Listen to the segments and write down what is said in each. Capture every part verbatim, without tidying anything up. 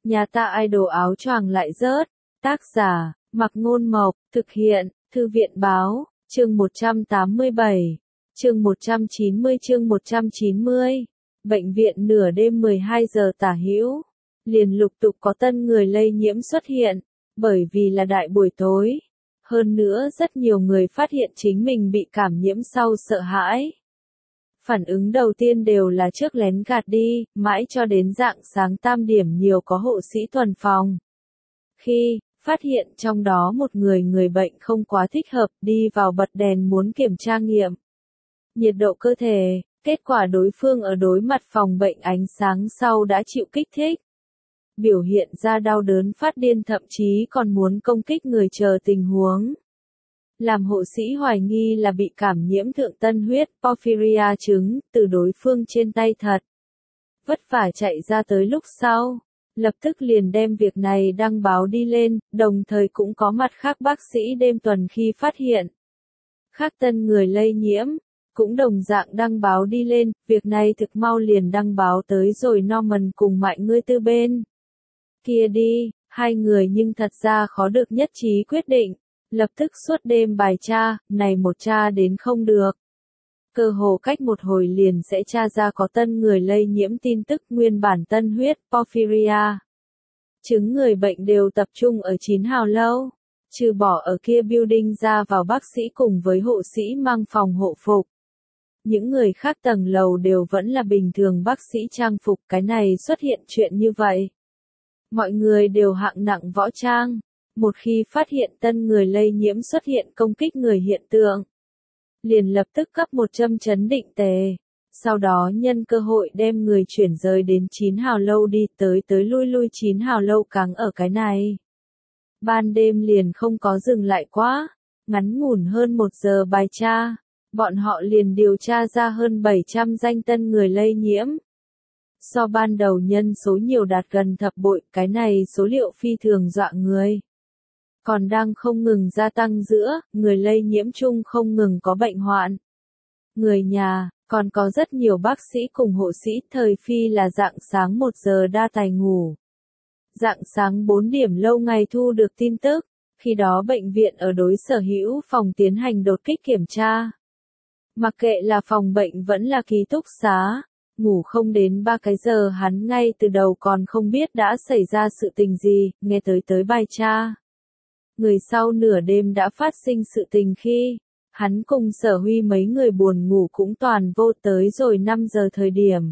Nhà ta idol áo choàng lại rớt. Tác giả, Mạc Ngôn Mộc, thực hiện, Thư viện Báo, chương một trăm tám mươi bảy, chương một trăm chín mươi chương một trăm chín mươi. Bệnh viện nửa đêm mười hai giờ tả hữu, liền lục tục có tân người lây nhiễm xuất hiện, bởi vì là đại buổi tối. Hơn nữa rất nhiều người phát hiện chính mình bị cảm nhiễm sau sợ hãi. Phản ứng đầu tiên đều là trước lén gạt đi, mãi cho đến rạng sáng tam điểm nhiều có hộ sĩ tuần phòng. Khi phát hiện trong đó một người người bệnh không quá thích hợp, đi vào bật đèn muốn kiểm tra nghiệm nhiệt độ cơ thể, kết quả đối phương ở đối mặt phòng bệnh ánh sáng sau đã chịu kích thích. Biểu hiện ra đau đớn phát điên, thậm chí còn muốn công kích người chờ tình huống. Làm hộ sĩ hoài nghi là bị cảm nhiễm thượng tân huyết porphyria chứng từ đối phương trên tay thật. Vất vả chạy ra tới lúc sau, lập tức liền đem việc này đăng báo đi lên, đồng thời cũng có mặt khác bác sĩ đêm tuần khi phát hiện khác tân người lây nhiễm, cũng đồng dạng đăng báo đi lên, việc này thực mau liền đăng báo tới rồi Norman cùng Mạnh Ngươi Tư bên kia đi, hai người nhưng thật ra khó được nhất trí quyết định, lập tức suốt đêm bài tra, này một tra đến không được. Cơ hồ cách một hồi liền sẽ tra ra có tân người lây nhiễm tin tức, nguyên bản tân huyết porphyria chứng người bệnh đều tập trung ở chín hào lâu, trừ bỏ ở kia building ra vào bác sĩ cùng với hộ sĩ mang phòng hộ phục. Những người khác tầng lầu đều vẫn là bình thường bác sĩ trang phục, cái này xuất hiện chuyện như vậy. Mọi người đều hạng nặng võ trang, một khi phát hiện tân người lây nhiễm xuất hiện công kích người hiện tượng, liền lập tức cấp một châm chấn định tề, sau đó nhân cơ hội đem người chuyển rời đến chín hào lâu đi, tới tới lui lui chín hào lâu cáng ở cái này. Ban đêm liền không có dừng lại quá, ngắn ngủn hơn một giờ bài tra, bọn họ liền điều tra ra hơn bảy trăm danh tân người lây nhiễm. So ban đầu nhân số nhiều đạt gần thập bội, cái này số liệu phi thường dọa người. Còn đang không ngừng gia tăng giữa, người lây nhiễm chung không ngừng có bệnh hoạn. Người nhà, còn có rất nhiều bác sĩ cùng hộ sĩ, thời phi là rạng sáng một giờ đa tài ngủ. Rạng sáng bốn điểm lâu ngày thu được tin tức, khi đó bệnh viện ở đối sở hữu phòng tiến hành đột kích kiểm tra. Mặc kệ là phòng bệnh vẫn là ký túc xá, ngủ không đến ba cái giờ hắn ngay từ đầu còn không biết đã xảy ra sự tình gì, nghe tới tới bài tra. Người sau nửa đêm đã phát sinh sự tình khi, hắn cùng Sở Huy mấy người buồn ngủ cũng toàn vô, tới rồi năm giờ thời điểm.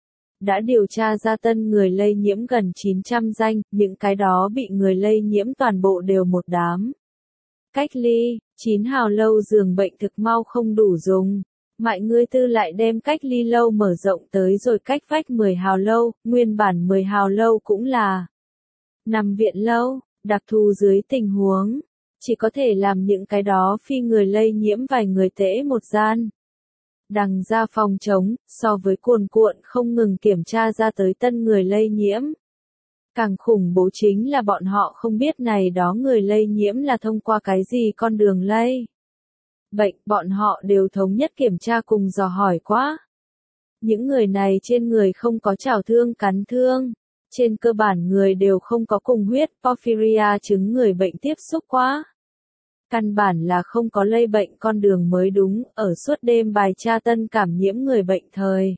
Đã điều tra ra tân người lây nhiễm gần chín trăm danh, những cái đó bị người lây nhiễm toàn bộ đều một đám. Cách ly, chín hào lâu giường bệnh thực mau không đủ dùng. Mạnh Ngươi Tư lại đem cách ly lâu mở rộng tới rồi cách vách mười hào lâu, nguyên bản mười hào lâu cũng là nằm viện lâu, đặc thù dưới tình huống, chỉ có thể làm những cái đó phi người lây nhiễm vài người tễ một gian. Đằng ra phòng trống, so với cuồn cuộn không ngừng kiểm tra ra tới tân người lây nhiễm. Càng khủng bố chính là bọn họ không biết này đó người lây nhiễm là thông qua cái gì con đường lây bệnh, bọn họ đều thống nhất kiểm tra cùng dò hỏi quá. Những người này trên người không có chảo thương cắn thương, trên cơ bản người đều không có cùng huyết porphyria chứng người bệnh tiếp xúc quá. Căn bản là không có lây bệnh con đường mới đúng, ở suốt đêm bài tra tân cảm nhiễm người bệnh thời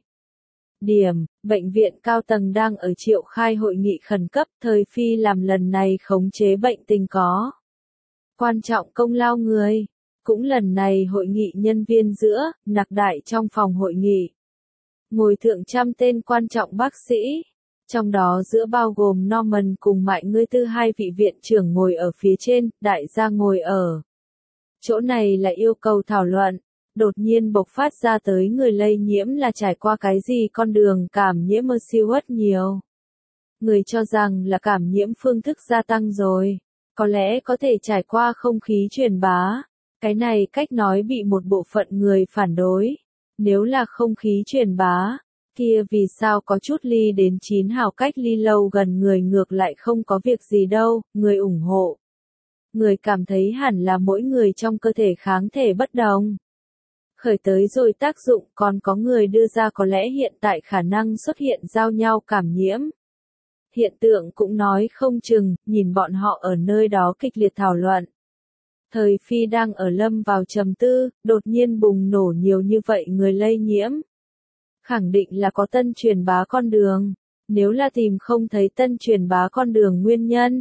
điểm, bệnh viện cao tầng đang ở triệu khai hội nghị khẩn cấp, thời phi làm lần này khống chế bệnh tình có quan trọng công lao người. Cũng lần này hội nghị nhân viên giữa, nặc đại trong phòng hội nghị. Ngồi thượng trăm tên quan trọng bác sĩ, trong đó giữa bao gồm Norman cùng Mạnh Ngươi Tư hai vị viện trưởng ngồi ở phía trên, đại gia ngồi ở chỗ này là yêu cầu thảo luận, đột nhiên bộc phát ra tới người lây nhiễm là trải qua cái gì con đường cảm nhiễm mơ siêu hất nhiều. Người cho rằng là cảm nhiễm phương thức gia tăng rồi, có lẽ có thể trải qua không khí truyền bá. Cái này cách nói bị một bộ phận người phản đối. Nếu là không khí truyền bá, kia vì sao có chút ly đến chín hào cách ly lâu gần người ngược lại không có việc gì đâu, người ủng hộ. Người cảm thấy hẳn là mỗi người trong cơ thể kháng thể bất đồng. Khởi tới rồi tác dụng, còn có người đưa ra có lẽ hiện tại khả năng xuất hiện giao nhau cảm nhiễm. hiện tượng cũng nói không chừng, nhìn bọn họ ở nơi đó kịch liệt thảo luận. Thời Phi đang ở lâm vào trầm tư, đột nhiên bùng nổ nhiều như vậy người lây nhiễm. Khẳng định là có tân truyền bá con đường, nếu là tìm không thấy tân truyền bá con đường nguyên nhân.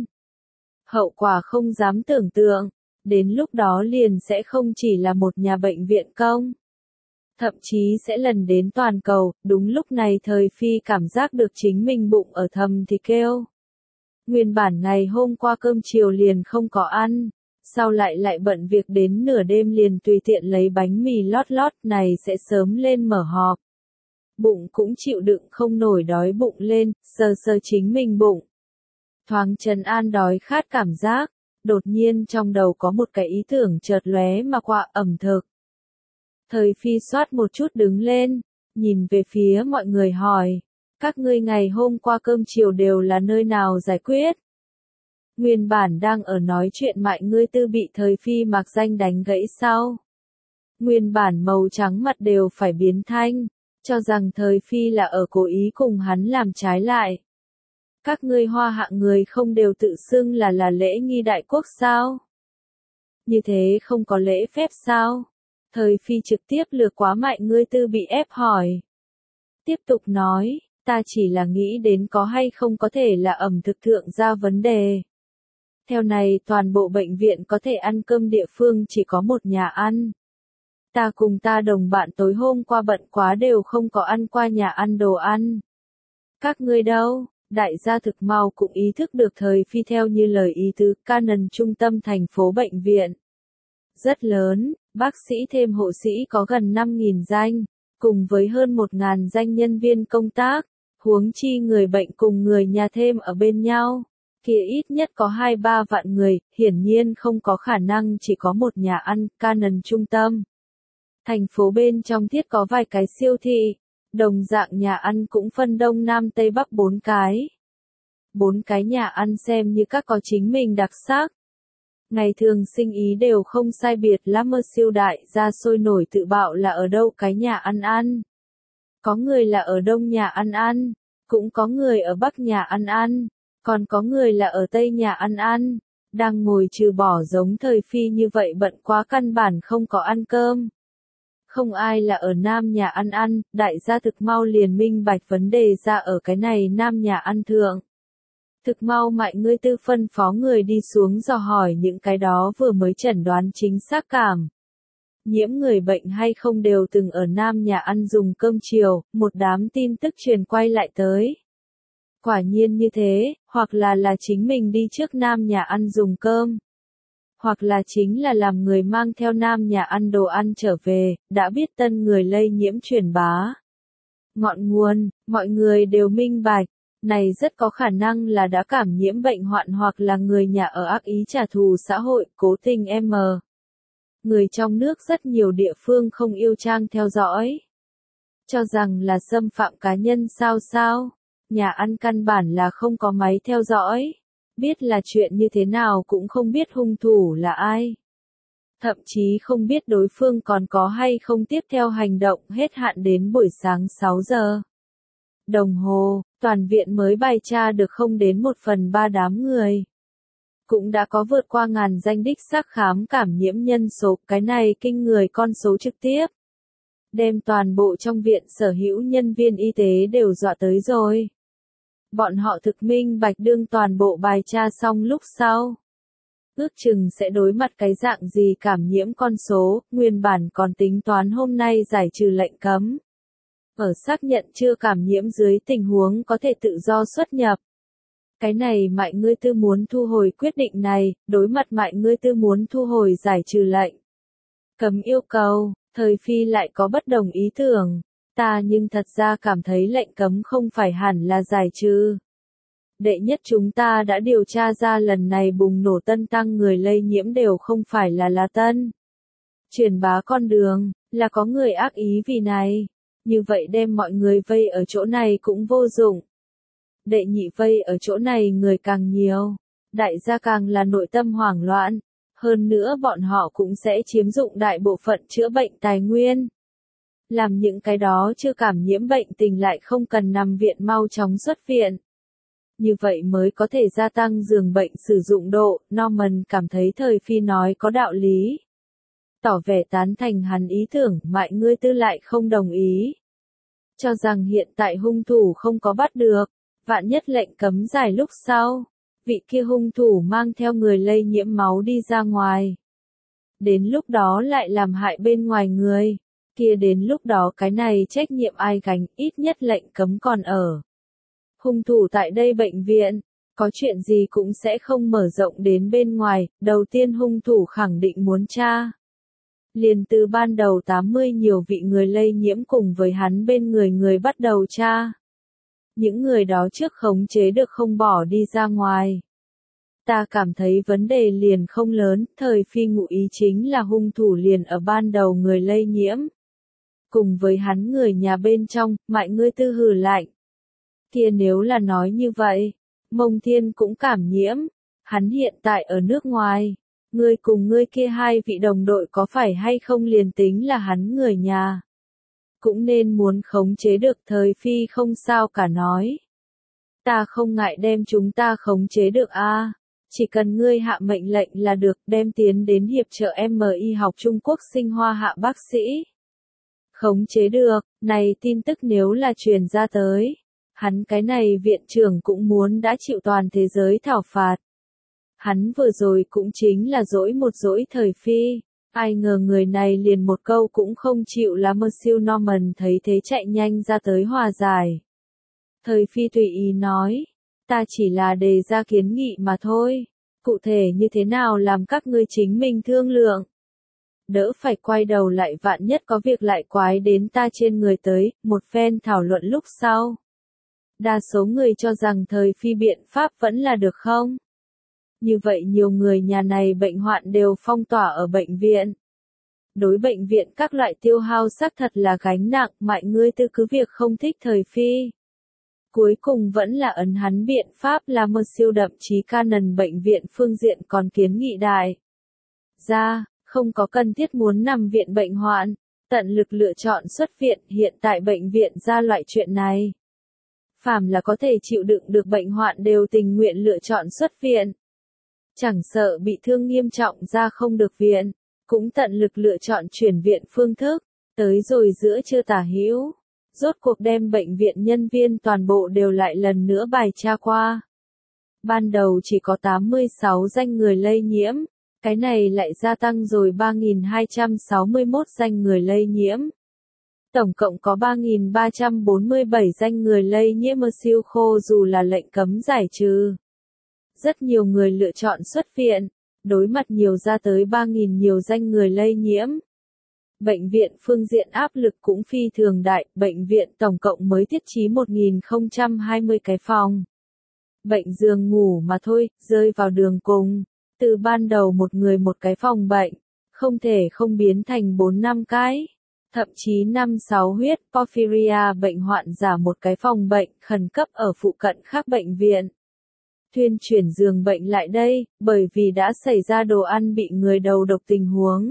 Hậu quả không dám tưởng tượng, đến lúc đó liền sẽ không chỉ là một nhà bệnh viện công. Thậm chí sẽ lần đến toàn cầu, đúng lúc này Thời Phi cảm giác được chính mình bụng ở thầm thì kêu. Nguyên bản ngày hôm qua cơm chiều liền không có ăn, sau lại lại bận việc đến nửa đêm liền tùy tiện lấy bánh mì lót lót này sẽ sớm lên mở họp. Bụng cũng chịu đựng không nổi đói bụng lên, sờ sờ chính mình bụng. Thoáng trấn an đói khát cảm giác, đột nhiên trong đầu có một cái ý tưởng chợt lóe mà qua ẩm thực. Thời Phi soát một chút đứng lên, nhìn về phía mọi người hỏi, các ngươi ngày hôm qua cơm chiều đều là nơi nào giải quyết? Nguyên bản đang ở nói chuyện Mại Ngươi Tư bị Thời Phi mặc danh đánh gãy sau. Nguyên bản màu trắng mặt đều phải biến thanh, cho rằng Thời Phi là ở cố ý cùng hắn làm trái lại. Các ngươi Hoa Hạ người không đều tự xưng là là lễ nghi đại quốc sao? Như thế không có lễ phép sao? Thời Phi trực tiếp lừa quá Mại Ngươi Tư bị ép hỏi. Tiếp tục nói, ta chỉ là nghĩ đến có hay không có thể là ẩm thực thượng ra vấn đề. Theo này toàn bộ bệnh viện có thể ăn cơm địa phương chỉ có một nhà ăn. Ta cùng ta đồng bạn tối hôm qua bận quá đều không có ăn qua nhà ăn đồ ăn. Các ngươi đâu? Đại gia thực mau cũng ý thức được Thời Phi theo như lời ý tứ Canon trung tâm thành phố bệnh viện. Rất lớn, bác sĩ thêm hộ sĩ có gần năm nghìn danh, cùng với hơn một nghìn danh nhân viên công tác, huống chi người bệnh cùng người nhà thêm ở bên nhau. Kia ít nhất có hai ba vạn người, hiển nhiên không có khả năng chỉ có một nhà ăn, Canon trung tâm. Thành phố bên trong thiết có vài cái siêu thị, đồng dạng nhà ăn cũng phân đông nam tây bắc bốn cái. Bốn cái nhà ăn xem như các có chính mình đặc sắc. Ngày thường sinh ý đều không sai biệt lắm mơ siêu đại ra sôi nổi tự bạo là ở đâu cái nhà ăn ăn. Có người là ở đông nhà ăn ăn, cũng có người ở bắc nhà ăn ăn, còn có người là ở tây nhà ăn ăn, đang ngồi trừ bỏ giống Thời Phi như vậy bận quá căn bản không có ăn cơm. Không ai là ở nam nhà ăn ăn, đại gia thực mau liền minh bạch vấn đề ra ở cái này nam nhà ăn thượng. Thực mau Mại Ngươi Tư phân phó người đi xuống dò hỏi những cái đó vừa mới chẩn đoán chính xác cảm. Nhiễm người bệnh hay không đều từng ở nam nhà ăn dùng cơm chiều, một đám tin tức truyền quay lại tới. Quả nhiên như thế, hoặc là là chính mình đi trước nam nhà ăn dùng cơm. Hoặc là chính là làm người mang theo nam nhà ăn đồ ăn trở về, đã biết tân người lây nhiễm truyền bá. Ngọn nguồn, mọi người đều minh bạch. Này rất có khả năng là đã cảm nhiễm bệnh hoạn hoặc là người nhà ở ác ý trả thù xã hội, cố tình M. Người trong nước rất nhiều địa phương không yêu trang theo dõi. Cho rằng là xâm phạm cá nhân sao sao, nhà ăn căn bản là không có máy theo dõi. Biết là chuyện như thế nào cũng không biết hung thủ là ai. Thậm chí không biết đối phương còn có hay không tiếp theo hành động hết hạn đến buổi sáng sáu giờ. Đồng hồ, toàn viện mới bài tra được không đến một phần ba đám người. Cũng đã có vượt qua ngàn danh đích xác khám cảm nhiễm nhân số, cái này kinh người con số trực tiếp. Đem toàn bộ trong viện sở hữu nhân viên y tế đều dọa tới rồi. Bọn họ thực minh bạch đương toàn bộ bài tra xong lúc sau. Ước chừng sẽ đối mặt cái dạng gì cảm nhiễm con số, nguyên bản còn tính toán hôm nay giải trừ lệnh cấm. Ở xác nhận chưa cảm nhiễm dưới tình huống có thể tự do xuất nhập. Cái này Mại Ngươi Tư muốn thu hồi quyết định này, đối mặt Mại Ngươi Tư muốn thu hồi giải trừ lệnh. Cấm yêu cầu, Thời Phi lại có bất đồng ý tưởng. Ta nhưng thật ra cảm thấy lệnh cấm không phải hẳn là giải trừ. Đệ nhất chúng ta đã điều tra ra lần này bùng nổ tân tăng người lây nhiễm đều không phải là là tân. Truyền bá con đường, là có người ác ý vì này. Như vậy đem mọi người vây ở chỗ này cũng vô dụng. Đệ nhị vây ở chỗ này người càng nhiều. Đại gia càng là nội tâm hoảng loạn. Hơn nữa bọn họ cũng sẽ chiếm dụng đại bộ phận chữa bệnh tài nguyên. Làm những cái đó chưa cảm nhiễm bệnh tình lại không cần nằm viện mau chóng xuất viện. Như vậy mới có thể gia tăng giường bệnh sử dụng độ, Norman cảm thấy thời phi nói có đạo lý. Tỏ vẻ tán thành hắn ý tưởng, Mại Ngươi Tư lại không đồng ý. Cho rằng hiện tại hung thủ không có bắt được, vạn nhất lệnh cấm giải lúc sau, vị kia hung thủ mang theo người lây nhiễm máu đi ra ngoài. Đến lúc đó lại làm hại bên ngoài người, kia đến lúc đó cái này trách nhiệm ai gánh, ít nhất lệnh cấm còn ở. Hung thủ tại đây bệnh viện, có chuyện gì cũng sẽ không mở rộng đến bên ngoài, đầu tiên hung thủ khẳng định muốn tra. Liền từ ban đầu tám mươi nhiều vị người lây nhiễm cùng với hắn bên người người bắt đầu tra. Những người đó trước khống chế được không bỏ đi ra ngoài. Ta cảm thấy vấn đề liền không lớn, thời phi ngụ ý chính là hung thủ liền ở ban đầu người lây nhiễm. Cùng với hắn người nhà bên trong, Mại Ngươi Tư hừ lạnh. Kia nếu là nói như vậy, Mông Thiên cũng cảm nhiễm, hắn hiện tại ở nước ngoài. Ngươi cùng ngươi kia hai vị đồng đội có phải hay không liền tính là hắn người nhà. Cũng nên muốn khống chế được, thời phi không sao cả nói. Ta không ngại đem chúng ta khống chế được a, chỉ cần ngươi hạ mệnh lệnh là được, đem tiến đến hiệp trợ em y học Trung Quốc sinh hoa hạ bác sĩ. Khống chế được, này tin tức nếu là truyền ra tới, hắn cái này viện trưởng cũng muốn đã chịu toàn thế giới thảo phạt. Hắn vừa rồi cũng chính là dỗi một dỗi thời phi, ai ngờ người này liền một câu cũng không chịu là Monsieur Norman thấy thế chạy nhanh ra tới hòa giải. Thời phi tùy ý nói, ta chỉ là đề ra kiến nghị mà thôi, cụ thể như thế nào làm các ngươi chính mình thương lượng. Đỡ phải quay đầu lại vạn nhất có việc lại quái đến ta trên người tới, một phen thảo luận lúc sau. Đa số người cho rằng thời phi biện pháp vẫn là được không? Như vậy nhiều người nhà này bệnh hoạn đều phong tỏa ở bệnh viện. Đối bệnh viện các loại tiêu hao xác thật là gánh nặng, Mại Ngươi Tư cứ việc không thích thời phi. Cuối cùng vẫn là ấn hắn biện pháp là một siêu đậm chí Canon bệnh viện phương diện còn kiến nghị đại. Ra, không có cần thiết muốn nằm viện bệnh hoạn, tận lực lựa chọn xuất viện, hiện tại bệnh viện ra loại chuyện này. Phàm là có thể chịu đựng được bệnh hoạn đều tình nguyện lựa chọn xuất viện. Chẳng sợ bị thương nghiêm trọng ra không được viện, cũng tận lực lựa chọn chuyển viện phương thức, tới rồi giữa trưa tả hữu, rốt cuộc đem bệnh viện nhân viên toàn bộ đều lại lần nữa bài tra qua. Ban đầu chỉ có tám mươi sáu danh người lây nhiễm, cái này lại gia tăng rồi ba nghìn hai trăm sáu mươi mốt danh người lây nhiễm. Tổng cộng có ba nghìn ba trăm bốn mươi bảy danh người lây nhiễm siêu khô dù là lệnh cấm giải trừ. Rất nhiều người lựa chọn xuất viện, đối mặt nhiều ra tới ba nghìn nhiều danh người lây nhiễm. Bệnh viện phương diện áp lực cũng phi thường đại, bệnh viện tổng cộng mới thiết trí một nghìn không trăm hai mươi cái phòng. Bệnh giường ngủ mà thôi, rơi vào đường cùng, từ ban đầu một người một cái phòng bệnh, không thể không biến thành bốn năm cái. Thậm chí năm sáu huyết porphyria bệnh hoạn giả một cái phòng bệnh khẩn cấp ở phụ cận khác bệnh viện. Thuyên chuyển giường bệnh lại đây, bởi vì đã xảy ra đồ ăn bị người đầu độc tình huống.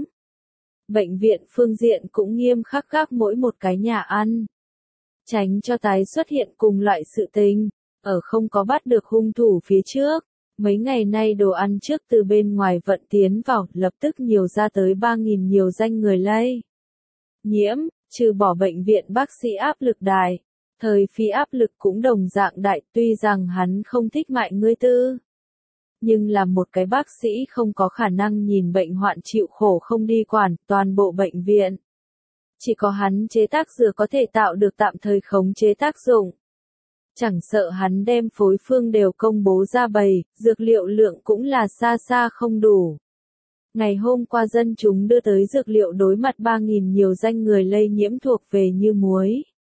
Bệnh viện phương diện cũng nghiêm khắc gác mỗi một cái nhà ăn. Tránh cho tái xuất hiện cùng loại sự tình, ở không có bắt được hung thủ phía trước. Mấy ngày nay đồ ăn trước từ bên ngoài vận tiến vào, lập tức nhiều ra tới ba nghìn nhiều danh người lây nhiễm, trừ bỏ bệnh viện bác sĩ áp lực đại. Thời phi áp lực cũng đồng dạng đại, tuy rằng hắn không thích Mại Ngươi Tư. Nhưng là một cái bác sĩ không có khả năng nhìn bệnh hoạn chịu khổ không đi quản toàn bộ bệnh viện. Chỉ có hắn chế tác dược có thể tạo được tạm thời khống chế tác dụng. Chẳng sợ hắn đem phối phương đều công bố ra bày, dược liệu lượng cũng là xa xa không đủ. Ngày hôm qua dân chúng đưa tới dược liệu đối mặt ba nghìn nhiều danh người lây nhiễm thuộc về như muối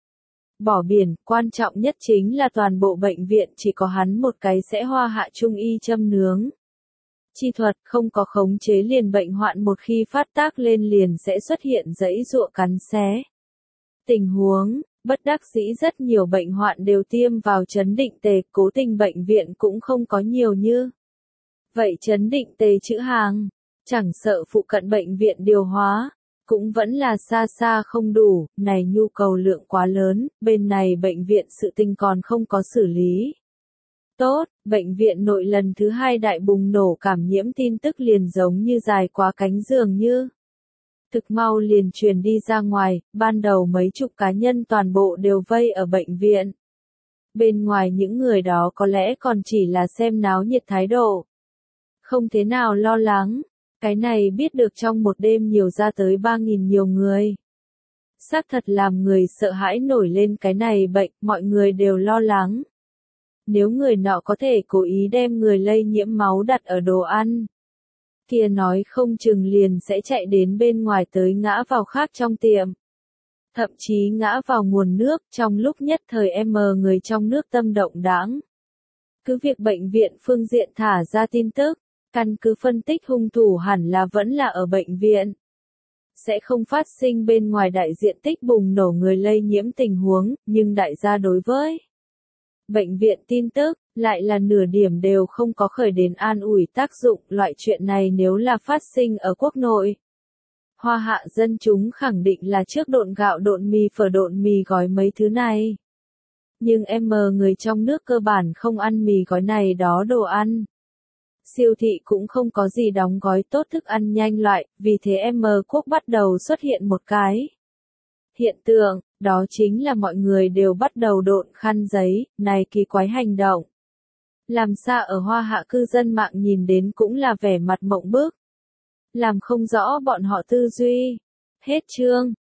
bỏ biển, quan trọng nhất chính là toàn bộ bệnh viện chỉ có hắn một cái sẽ hoa hạ trung y châm nướng. Chi thuật không có khống chế liền bệnh hoạn một khi phát tác lên liền sẽ xuất hiện dãy giụa cắn xé. Tình huống, bất đắc dĩ rất nhiều bệnh hoạn đều tiêm vào chấn định tề, cố tình bệnh viện cũng không có nhiều như. Vậy chấn định tề chữ hàng, chẳng sợ phụ cận bệnh viện điều hóa. Cũng vẫn là xa xa không đủ, này nhu cầu lượng quá lớn, bên này bệnh viện sự tình còn không có xử lý. Tốt, bệnh viện nội lần thứ hai đại bùng nổ cảm nhiễm tin tức liền giống như dài quá cánh dường như. Thực mau liền truyền đi ra ngoài, ban đầu mấy chục cá nhân toàn bộ đều vây ở bệnh viện. Bên ngoài những người đó có lẽ còn chỉ là xem náo nhiệt thái độ. Không thế nào lo lắng, cái này biết được trong một đêm nhiều ra tới ba nghìn nhiều người. Xác thật làm người sợ hãi nổi lên cái này bệnh, mọi người đều lo lắng. Nếu người nọ có thể cố ý đem người lây nhiễm máu đặt ở đồ ăn, kia nói không chừng liền sẽ chạy đến bên ngoài tới ngã vào khác trong tiệm. Thậm chí ngã vào nguồn nước, trong lúc nhất thời em người trong nước tâm động đãng. Cứ việc bệnh viện phương diện thả ra tin tức, căn cứ phân tích hung thủ hẳn là vẫn là ở bệnh viện. Sẽ không phát sinh bên ngoài đại diện tích bùng nổ người lây nhiễm tình huống, nhưng đại gia đối với bệnh viện tin tức, lại là nửa điểm đều không có khởi đến an ủi tác dụng, loại chuyện này nếu là phát sinh ở quốc nội. Hoa hạ dân chúng khẳng định là trước độn gạo độn mì phở độn mì gói mấy thứ này. Nhưng em người trong nước cơ bản không ăn mì gói này đó đồ ăn. Siêu thị cũng không có gì đóng gói tốt thức ăn nhanh loại, vì thế em quốc bắt đầu xuất hiện một cái hiện tượng, đó chính là mọi người đều bắt đầu độn khăn giấy, này kỳ quái hành động. Làm sao ở Hoa hạ cư dân mạng nhìn đến cũng là vẻ mặt mộng bức. Làm không rõ bọn họ tư duy. Hết chương.